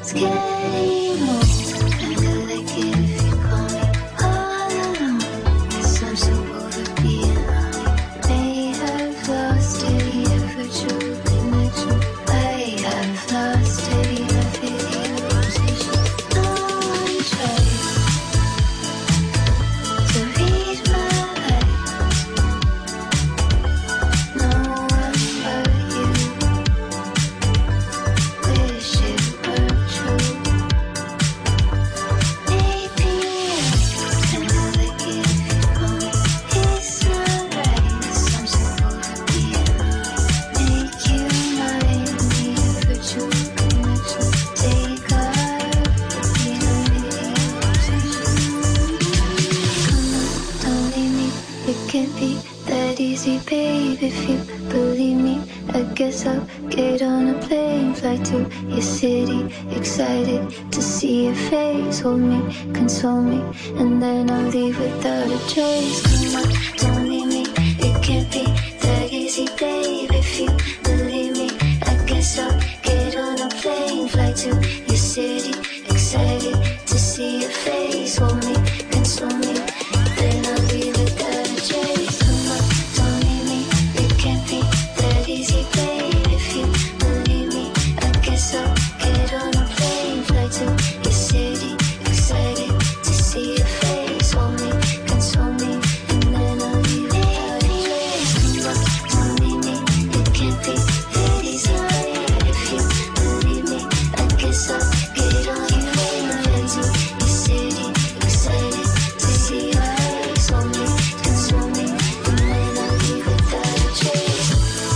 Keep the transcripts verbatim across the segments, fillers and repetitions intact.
Hold me, console me, and then I'll leave without a trace. Come on, don't leave me. It can't be that easy, babe. If you believe me, I guess I'll get on a plane, fly to your city, excited to see your face. Hold me, console me, then I'll leave without a trace. Come on, don't leave me. It can't be that easy, babe. If you believe me, I guess I'll get on a plane, fly to your city. Excited to see your face, hold me, console me, and then I'll leave without a trace. Come on, don't leave me, it can't be that easy, babe. If you believe me, I guess I'll get on your plane, fly to your city. Excited to see your face, hold me, console me, and then I'll leave without a trace.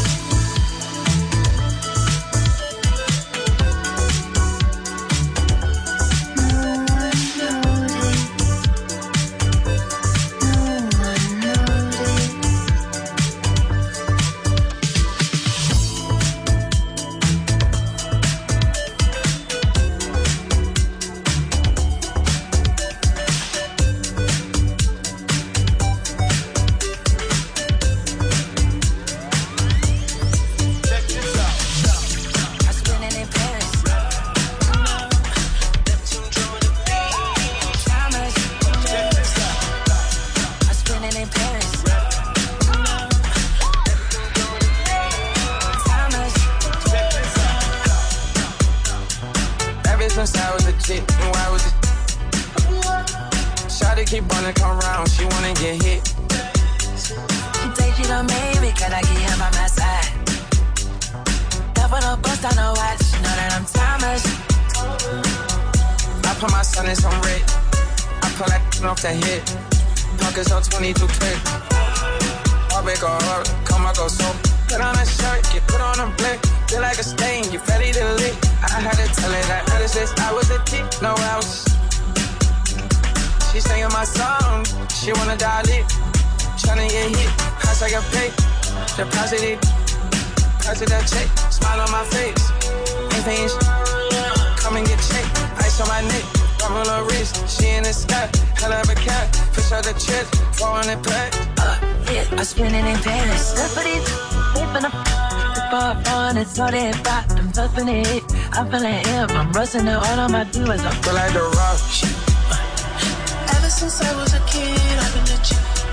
Deposit it, deposit that check, smile on my face. Ain't paying shit, come and get checked. Ice on my neck, rubber on her wrist. She in the sky, hell of a cat. Fish out the chest, four hundred pack. Uh, yeah, I spend it in Paris. Stuff for it, flipping up. Far on it's all that back. I'm flipping it. I'm feeling hip, I'm rusting it. All on my do is I feel like the rock. Ever since I was a kid, I've been legit.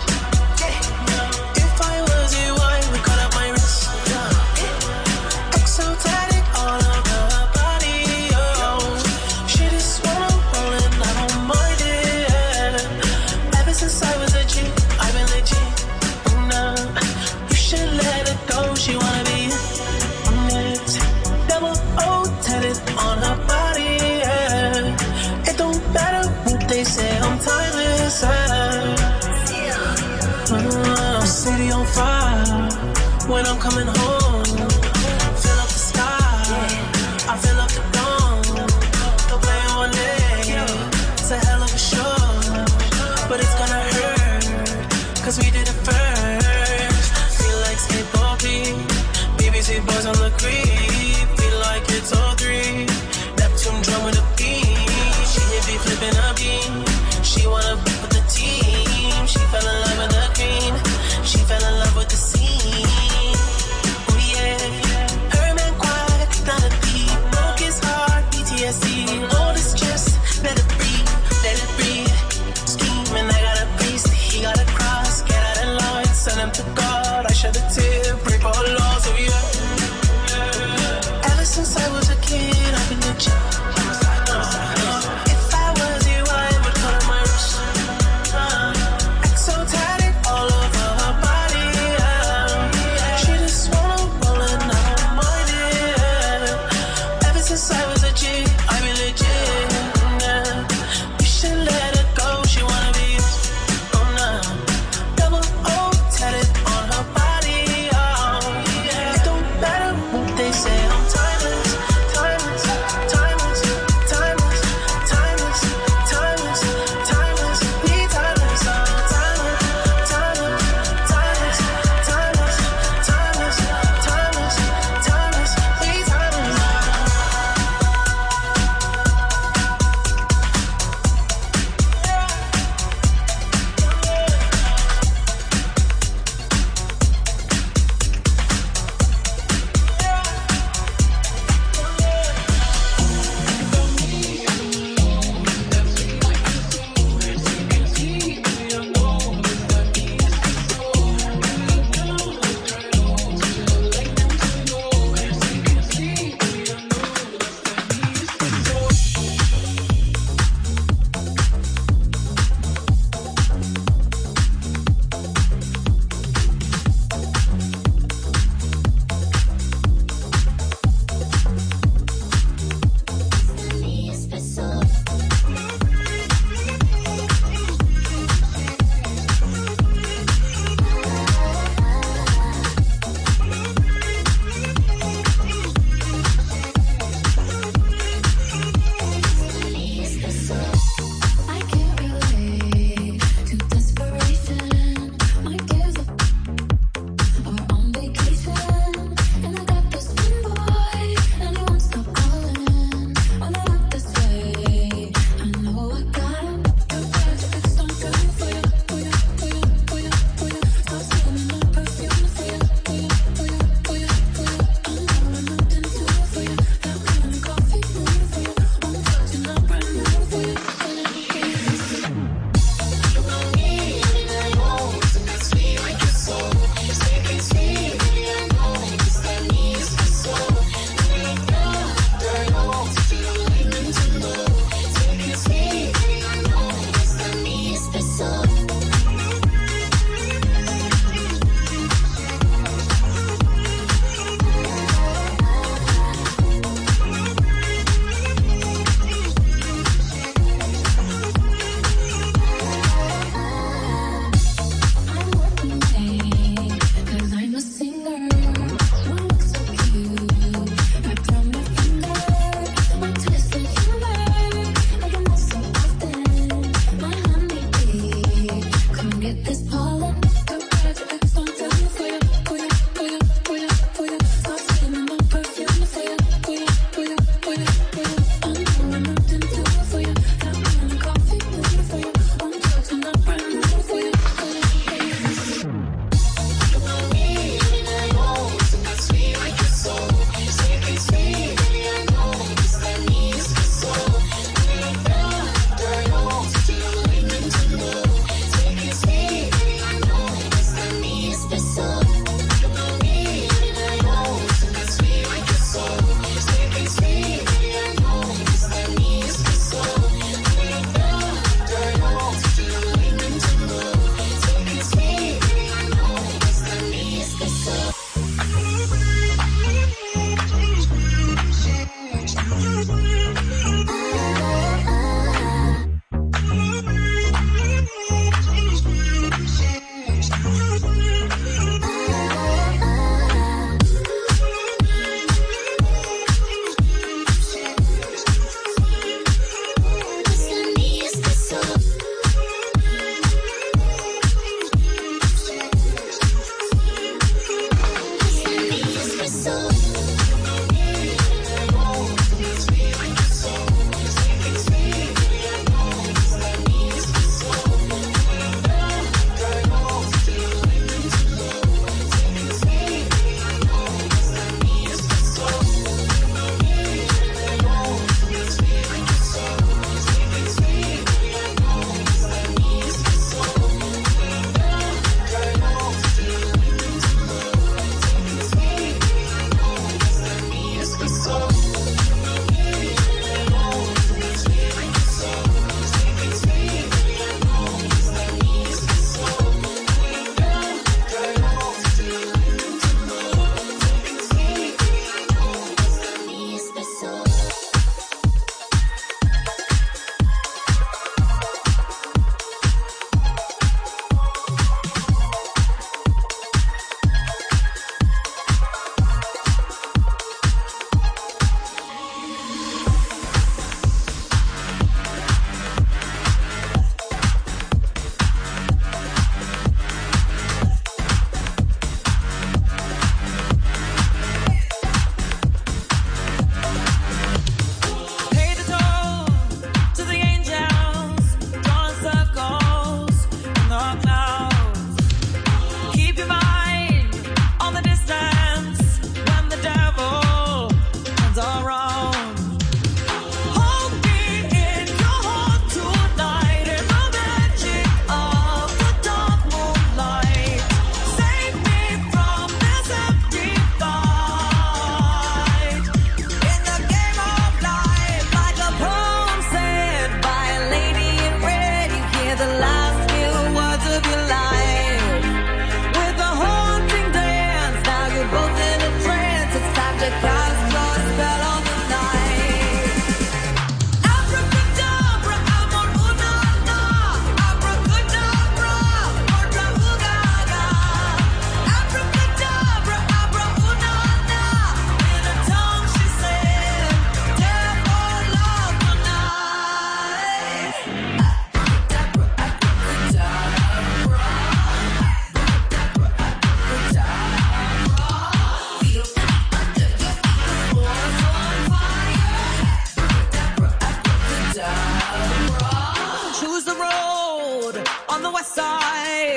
If I was a wine, we cut up my wrist. Exotic all over her body, oh. Shit is what I'm rolling, I don't mind it. Ever since I was a G, I've been legit. Nah, you should let it go, she wanna be next. Double O tatted on her body, yeah. It don't matter what they say, I'm timeless, yeah. Uh, city on fire when I'm coming home. Fill up the sky, I fill up the dome. Don't play on it, it's a hell of a show, but it's gonna hurt, cause we did it first. Feel like skateboarding, B B C boys on the creep. Feel like it's all three, Neptune drum with a beat. She hit me flipping a beat, she wanna be with the team. She fell in love with the green, she fell in love with the scene.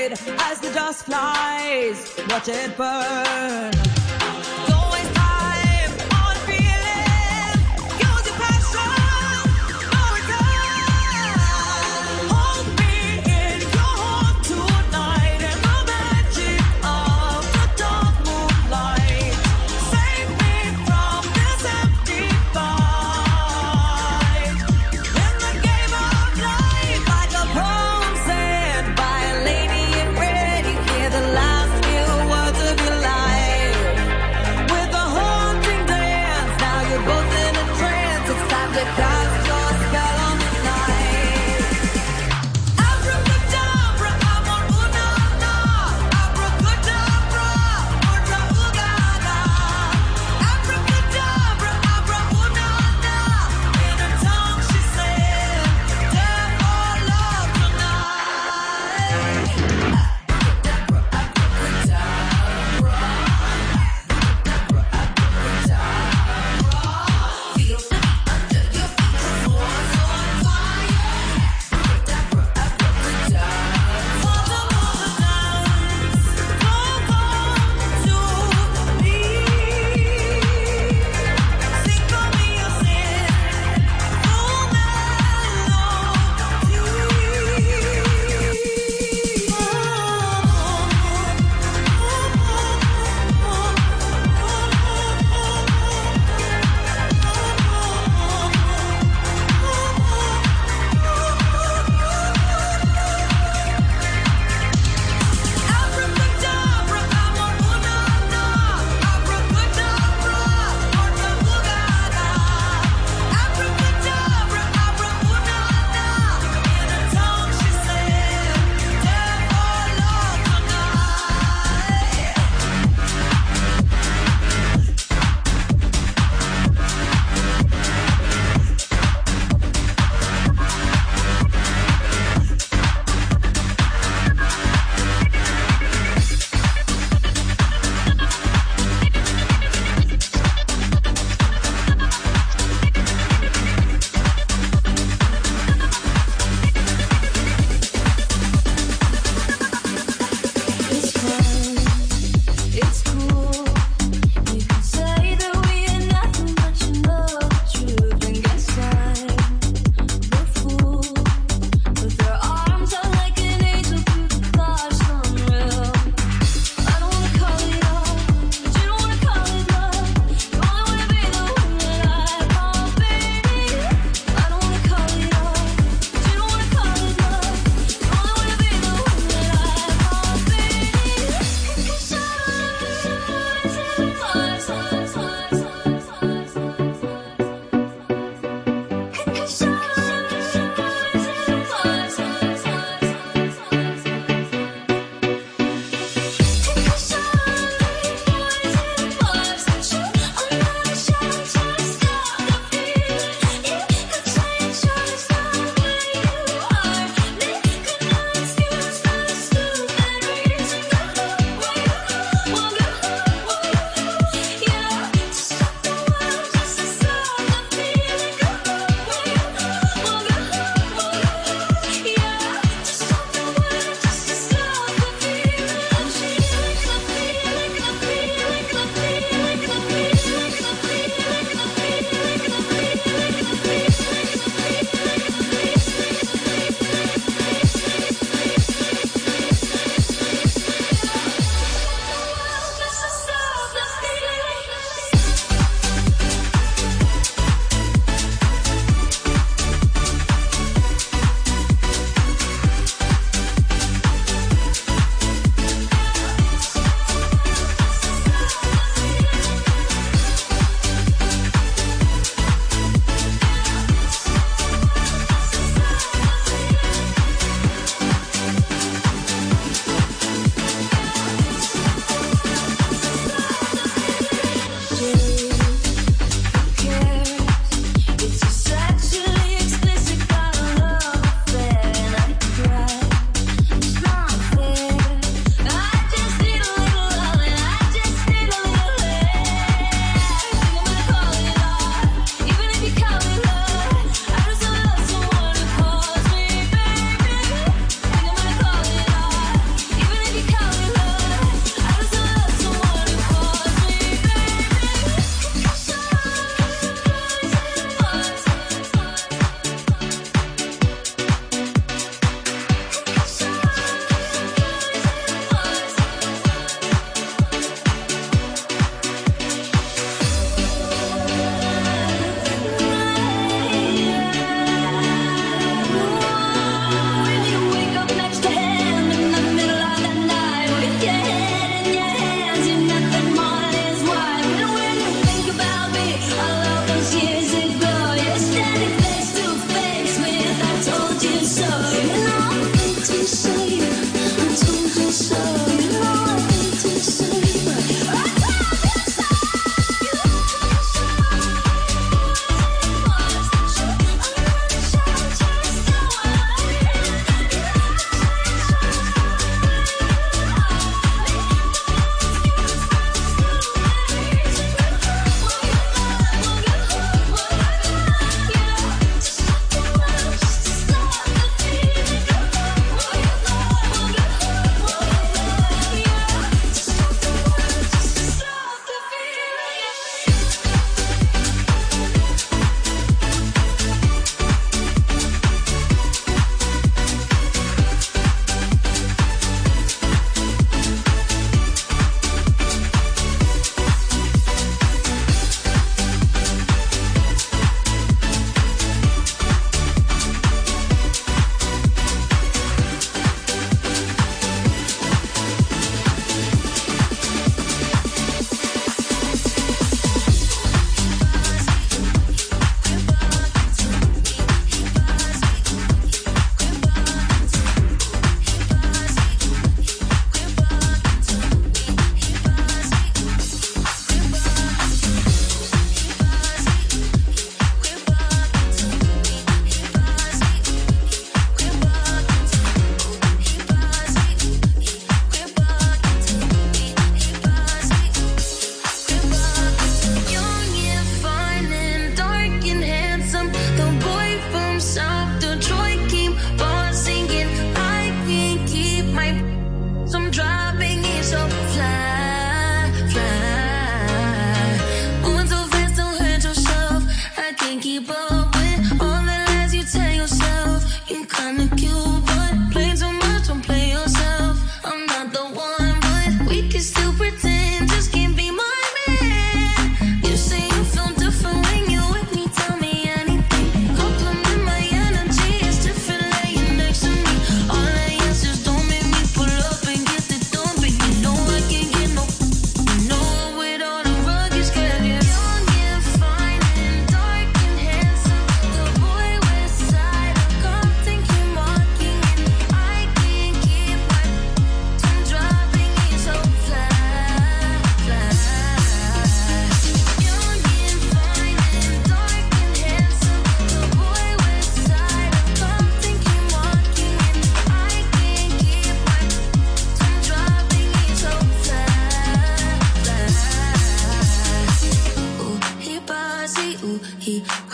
night as the dust flies. Watch it burn. Don't waste time on feelings. Use your passion. No return. Hold me in your heart tonight in the magic of the dark moonlight. Save me from this empty fight. In the game of life, like a poem said by a lady in red, you hear the last few words of your life. With a haunting dance, now you're both in a trance. It's time to cast your spell on the night. Abracadabra, amor, una, na. Abracadabra, otra, ugada. Abracadabra, abra, una, na. In her tongue she said, death or love tonight. Feel the beat under your feet.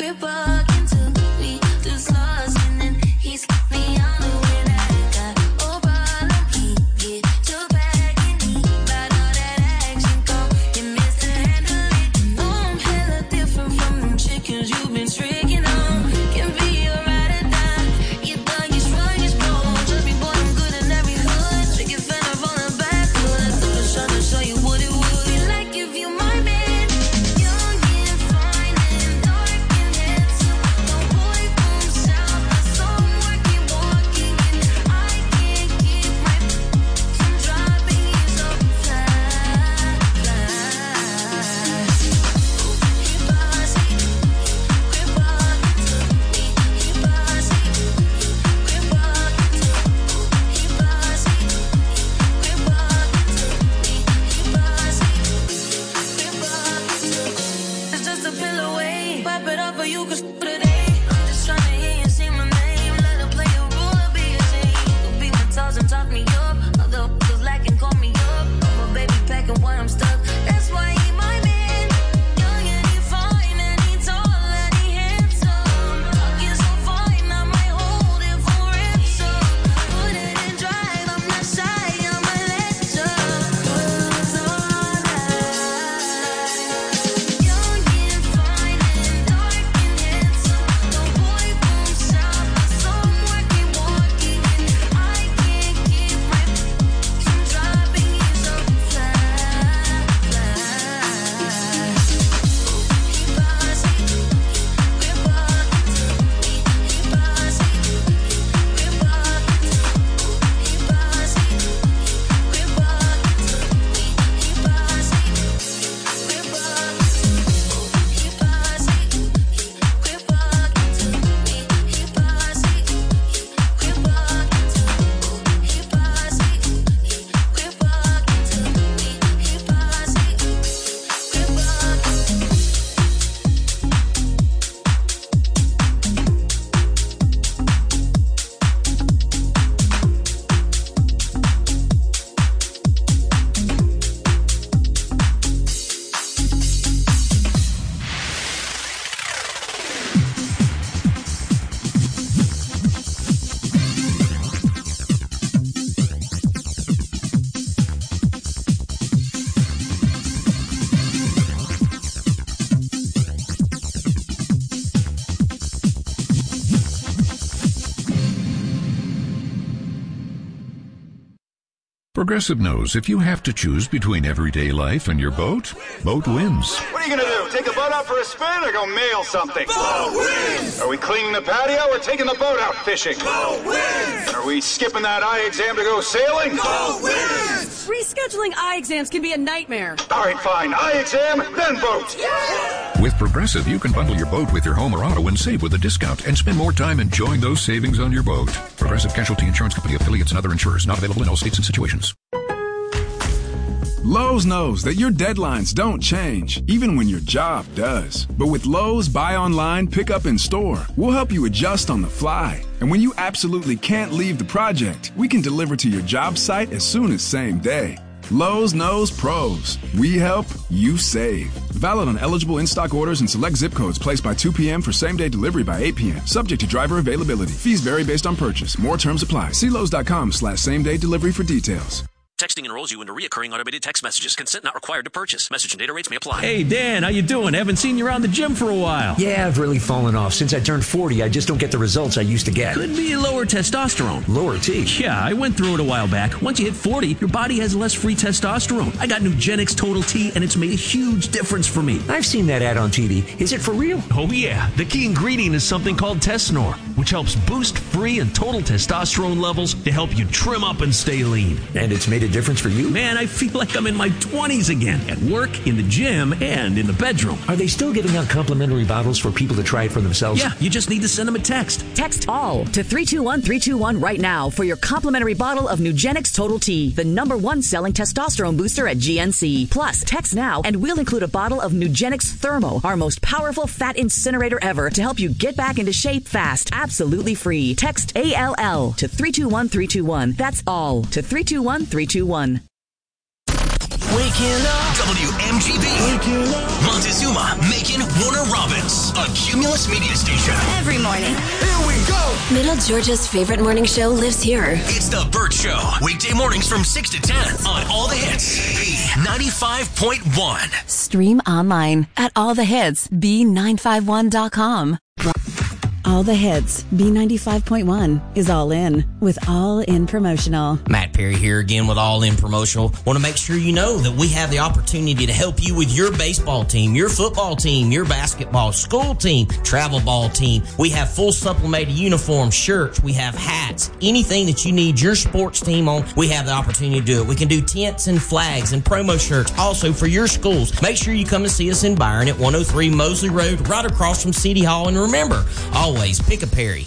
We're walking to me, lose lost, and then he's me on the way that I got. Oh, problem, he get your back and he got all that action, go and Mister Handle it. Oh, I'm hella different from them chickens you've been tricking on. Can be a ride or die. You thought you strong, you strong. Just be boy, I'm good in every hood. Trick it, fan up on the back. Let's do the shot to show you what it would be like if you my man. Young and fine and dark and handsome. No boy from south, but some working, walking, and I can't keep my from dropping you so fast. He bossy, we're walking to me. He bossy, we're walking to he bossy, we're walking to me. He bossy, we're walking to. It's just a pill away. Pop it up for you, cause today I'm just trying to hear you say my name. Let her play a role or be a shame. Go be my toes and talk me up. Other f***ers lacking, call me up. I'm a baby packing when I'm stuck. That's why he my man. Young and he fine and he tall and he handsome. Talking so fine, I might hold it for ransom. Put it in drive, I'm not shy, I'ma let you. Cause all night. Young and fine and dark and handsome. No boy from south, but some working, walking, and I can't keep my from dropping you so fast. He bossy, we're walking to me. He bossy, we're walking to. He bossy, we're walking to me. He bossy, we're walking to. He bossy, we're walking to me. He bossy, we're walking to. He bossy, we're walking to me. He bossy, we're walking. Progressive knows if you have to choose between everyday life and your boat, boat wins. What are you gonna do? Take the boat out for a spin or go mail something? Boat wins! Are we cleaning the patio or taking the boat out fishing? Boat wins! Are we skipping that eye exam to go sailing? Boat wins! Rescheduling eye exams can be a nightmare. All right, fine. Eye exam, then boat. With Progressive, you can bundle your boat with your home or auto and save with a discount and spend more time enjoying those savings on your boat. Progressive Casualty Insurance Company, affiliates, and other insurers. Not available in all states and situations. Lowe's knows that your deadlines don't change, even when your job does. But with Lowe's Buy Online, Pick Up in Store, we'll help you adjust on the fly. And when you absolutely can't leave the project, we can deliver to your job site as soon as same day. Lowe's knows pros. We help, you save. Valid on eligible in-stock orders and select zip codes placed by two p.m. for same-day delivery by eight p.m. Subject to driver availability. Fees vary based on purchase. More terms apply. See Lowe's.com slash same-day delivery for details. Texting enrolls you into reoccurring automated text messages. Consent not required to purchase. Message and data rates may apply. Hey, Dan, how you doing? Haven't seen you around the gym for a while. Yeah, I've really fallen off. Since I turned forty, I just don't get the results I used to get. Could be lower testosterone. Lower T? Yeah, I went through it a while back. Once you hit forty, your body has less free testosterone. I got Nugenix Total T, and it's made a huge difference for me. I've seen that ad on T V. Is it for real? Oh, yeah. The key ingredient is something called Tesnor, which helps boost free and total testosterone levels to help you trim up and stay lean. And it's made a difference for you? Man, I feel like I'm in my twenties again, at work, in the gym, and in the bedroom. Are they still giving out complimentary bottles for people to try it for themselves? Yeah, you just need to send them a text. Text ALL to three two one three two one right now for your complimentary bottle of Nugenix Total T, the number one selling testosterone booster at G N C. Plus, text now and we'll include a bottle of Nugenix Thermo, our most powerful fat incinerator ever, to help you get back into shape fast. Absolutely free. Text A L L to three two one three two one. That's all to three two one three two one. Waking up. W M M G B. Montezuma, Macon, Warner Robins. A Cumulus media station. Every morning. Here we go. Middle Georgia's favorite morning show lives here. It's The Burt Show. Weekday mornings from six to ten on All the Hits. B ninety-five point one. Stream online at all the hits b nine five one dot com. All the Hits, B ninety-five point one, is all in with All In Promotional. Matt Perry here again with All In Promotional. Want to make sure you know that we have the opportunity to help you with your baseball team, your football team, your basketball, school team, travel ball team. We have full supplemented uniforms, shirts, we have hats, anything that you need your sports team on, we have the opportunity to do it. We can do tents and flags and promo shirts also for your schools. Make sure you come and see us in Byron at one oh three Mosley Road, right across from City Hall. And remember, always Always pick a Perry.